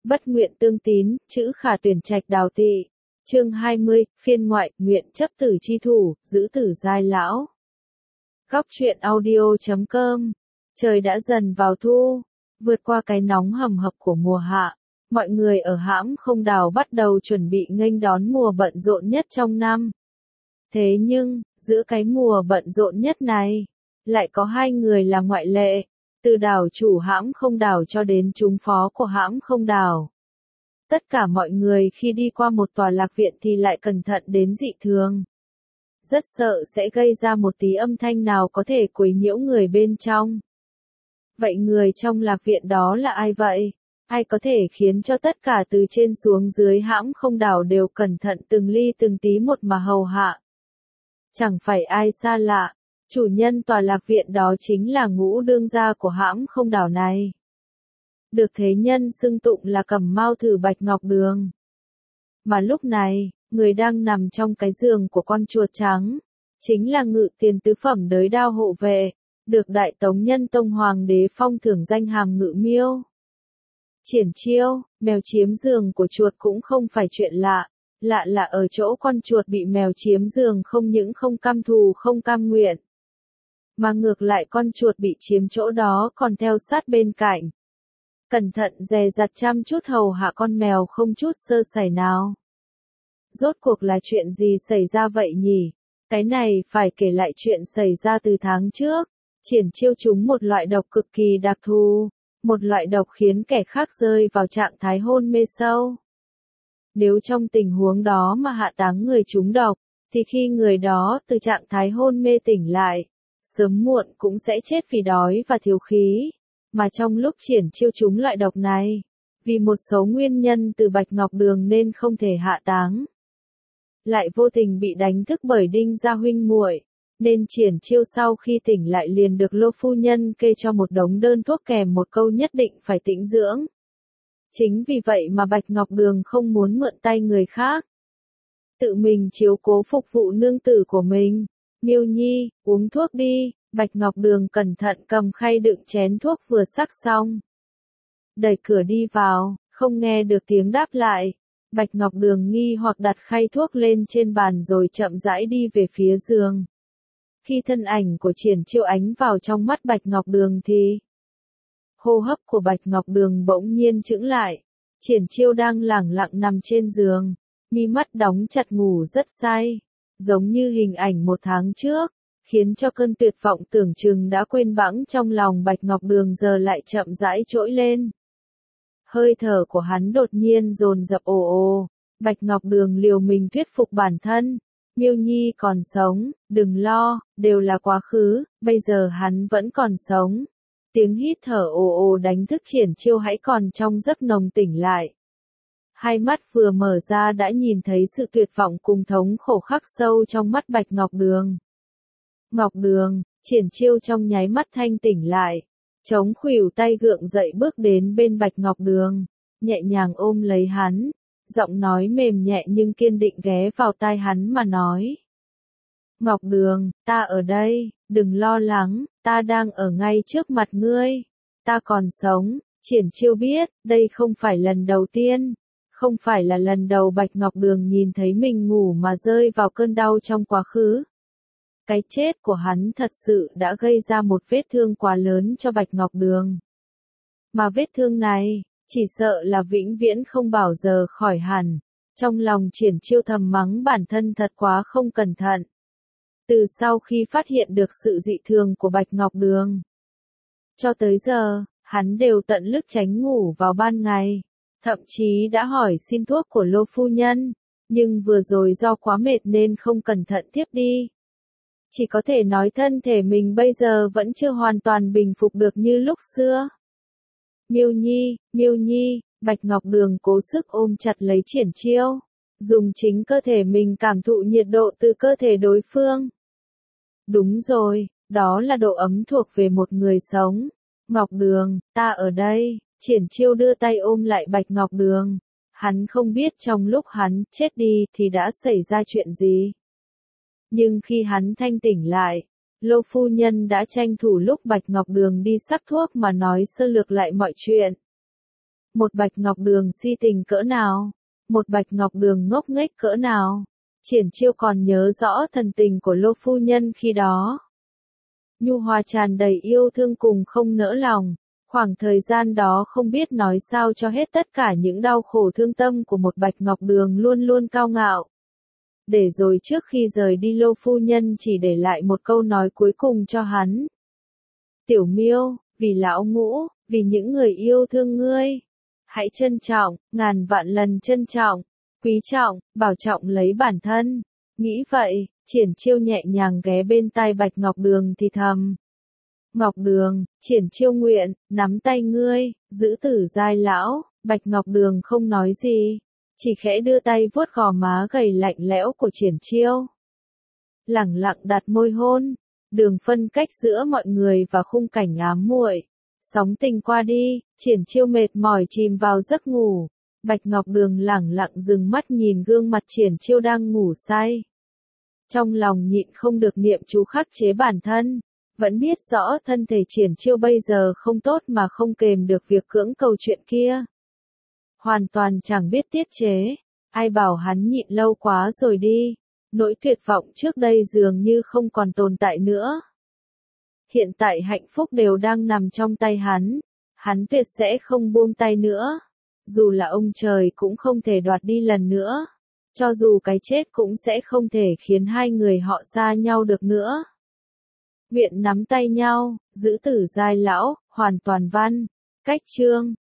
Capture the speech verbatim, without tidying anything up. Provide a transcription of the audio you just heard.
Bất nguyện tương tín, chữ khả tuyển trạch đào tị. Chương hai mươi, phiên ngoại, nguyện chấp tử chi thủ, giữ tử giai lão. Góc truyện audio chấm com. Trời đã dần vào thu, vượt qua cái nóng hầm hập của mùa hạ, mọi người ở hãm không đào bắt đầu chuẩn bị nghênh đón mùa bận rộn nhất trong năm. Thế nhưng, giữa cái mùa bận rộn nhất này, lại có hai người là ngoại lệ, từ đảo chủ hãm không đảo cho đến chúng phó của hãm không đảo. Tất cả mọi người khi đi qua một tòa lạc viện thì lại cẩn thận đến dị thường. Rất sợ sẽ gây ra một tí âm thanh nào có thể quấy nhiễu người bên trong. Vậy người trong lạc viện đó là ai vậy? Ai có thể khiến cho tất cả từ trên xuống dưới hãm không đảo đều cẩn thận từng ly từng tí một mà hầu hạ? Chẳng phải ai xa lạ, chủ nhân tòa lạc viện đó chính là Ngũ đương gia của hãm không đảo này. Được thế nhân xưng tụng là Cẩm Mao Thử Bạch Ngọc Đường. Mà lúc này, người đang nằm trong cái giường của con chuột trắng, chính là Ngự Tiền tứ phẩm đới đao hộ vệ, được Đại Tống Nhân Tông Hoàng đế phong thưởng danh hàm Ngự Miêu. Triển chiêu, mèo chiếm giường của chuột cũng không phải chuyện lạ, lạ là ở chỗ con chuột bị mèo chiếm giường không những không cam thù không cam nguyện, mà ngược lại con chuột bị chiếm chỗ đó còn theo sát bên cạnh, cẩn thận dè dặt chăm chút hầu hạ con mèo không chút sơ sẩy nào. Rốt cuộc là chuyện gì xảy ra vậy nhỉ? Cái này phải kể lại chuyện xảy ra từ tháng trước. Triển chiêu trúng một loại độc cực kỳ đặc thù, một loại độc khiến kẻ khác rơi vào trạng thái hôn mê sâu. Nếu trong tình huống đó mà hạ táng người trúng độc, thì khi người đó từ trạng thái hôn mê tỉnh lại, sớm muộn cũng sẽ chết vì đói và thiếu khí. Mà trong lúc triển chiêu trúng loại độc này, vì một số nguyên nhân từ Bạch Ngọc Đường nên không thể hạ táng, lại vô tình bị đánh thức bởi Đinh gia huynh muội, nên triển chiêu sau khi tỉnh lại liền được Lô phu nhân kê cho một đống đơn thuốc kèm một câu nhất định phải tĩnh dưỡng. Chính vì vậy mà Bạch Ngọc Đường không muốn mượn tay người khác, tự mình chiếu cố phục vụ nương tử của mình. Miêu Nhi, uống thuốc đi. Bạch Ngọc Đường cẩn thận cầm khay đựng chén thuốc vừa sắc xong, đẩy cửa đi vào, không nghe được tiếng đáp lại. Bạch Ngọc Đường nghi hoặc đặt khay thuốc lên trên bàn rồi chậm rãi đi về phía giường. Khi thân ảnh của Triển chiêu ánh vào trong mắt Bạch Ngọc Đường thì hô hấp của Bạch Ngọc Đường bỗng nhiên chững lại. Triển chiêu đang lẳng lặng nằm trên giường, mi mắt đóng chặt ngủ rất say, giống như hình ảnh một tháng trước, khiến cho cơn tuyệt vọng tưởng chừng đã quên bẵng trong lòng Bạch Ngọc Đường giờ lại chậm rãi trỗi lên. Hơi thở của hắn đột nhiên dồn dập ồ ồ. Bạch Ngọc Đường liều mình thuyết phục bản thân. Miêu Nhi còn sống, đừng lo, đều là quá khứ, bây giờ hắn vẫn còn sống. Tiếng hít thở ồ ồ đánh thức Triển chiêu hãy còn trong giấc nồng tỉnh lại. Hai mắt vừa mở ra đã nhìn thấy sự tuyệt vọng cùng thống khổ khắc sâu trong mắt Bạch Ngọc Đường. Ngọc Đường, Triển chiêu trong nháy mắt thanh tỉnh lại, chống khuỷu tay gượng dậy bước đến bên Bạch Ngọc Đường, nhẹ nhàng ôm lấy hắn, giọng nói mềm nhẹ nhưng kiên định ghé vào tai hắn mà nói. Ngọc Đường, ta ở đây, đừng lo lắng, ta đang ở ngay trước mặt ngươi, ta còn sống. Triển chiêu biết, đây không phải lần đầu tiên, không phải là lần đầu Bạch Ngọc Đường nhìn thấy mình ngủ mà rơi vào cơn đau trong quá khứ. Cái chết của hắn thật sự đã gây ra một vết thương quá lớn cho Bạch Ngọc Đường. Mà vết thương này, chỉ sợ là vĩnh viễn không bao giờ khỏi hẳn. Trong lòng Triển chiêu thầm mắng bản thân thật quá không cẩn thận. Từ sau khi phát hiện được sự dị thường của Bạch Ngọc Đường, cho tới giờ, hắn đều tận lực tránh ngủ vào ban ngày. Thậm chí đã hỏi xin thuốc của Lô phu nhân, nhưng vừa rồi do quá mệt nên không cẩn thận tiếp đi. Chỉ có thể nói thân thể mình bây giờ vẫn chưa hoàn toàn bình phục được như lúc xưa. Miêu Nhi, Miêu Nhi, Bạch Ngọc Đường cố sức ôm chặt lấy Triển chiêu, dùng chính cơ thể mình cảm thụ nhiệt độ từ cơ thể đối phương. Đúng rồi, đó là độ ấm thuộc về một người sống. Ngọc Đường, ta ở đây. Triển chiêu đưa tay ôm lại Bạch Ngọc Đường. Hắn không biết trong lúc hắn chết đi thì đã xảy ra chuyện gì. Nhưng khi hắn thanh tỉnh lại, Lô phu nhân đã tranh thủ lúc Bạch Ngọc Đường đi sắc thuốc mà nói sơ lược lại mọi chuyện. Một Bạch Ngọc Đường si tình cỡ nào? Một Bạch Ngọc Đường ngốc nghếch cỡ nào? Triển Chiêu còn nhớ rõ thần tình của Lô phu nhân khi đó. Nhu hòa tràn đầy yêu thương cùng không nỡ lòng. Khoảng thời gian đó không biết nói sao cho hết tất cả những đau khổ thương tâm của một Bạch Ngọc Đường luôn luôn cao ngạo. Để rồi trước khi rời đi Lô phu nhân chỉ để lại một câu nói cuối cùng cho hắn. Tiểu Miêu, vì lão Ngũ, vì những người yêu thương ngươi, hãy trân trọng, ngàn vạn lần trân trọng, quý trọng, bảo trọng lấy bản thân. Nghĩ vậy, Triển Chiêu nhẹ nhàng ghé bên tai Bạch Ngọc Đường thì thầm. Ngọc Đường, Triển Chiêu nguyện, nắm tay ngươi, giữ tử giai lão. Bạch Ngọc Đường không nói gì, chỉ khẽ đưa tay vuốt gò má gầy lạnh lẽo của Triển Chiêu. Lẳng lặng đặt môi hôn, đường phân cách giữa mọi người và khung cảnh ám muội. Sóng tình qua đi, Triển Chiêu mệt mỏi chìm vào giấc ngủ. Bạch Ngọc Đường lẳng lặng dừng mắt nhìn gương mặt Triển Chiêu đang ngủ say. Trong lòng nhịn không được niệm chú khắc chế bản thân. Vẫn biết rõ thân thể Triển Chiêu bây giờ không tốt mà không kềm được việc cưỡng cầu chuyện kia. Hoàn toàn chẳng biết tiết chế. Ai bảo hắn nhịn lâu quá rồi đi. Nỗi tuyệt vọng trước đây dường như không còn tồn tại nữa. Hiện tại hạnh phúc đều đang nằm trong tay hắn. Hắn tuyệt sẽ không buông tay nữa. Dù là ông trời cũng không thể đoạt đi lần nữa. Cho dù cái chết cũng sẽ không thể khiến hai người họ xa nhau được nữa. Nguyện nắm tay nhau, giữ tử giai lão, hoàn toàn văn. Cách chương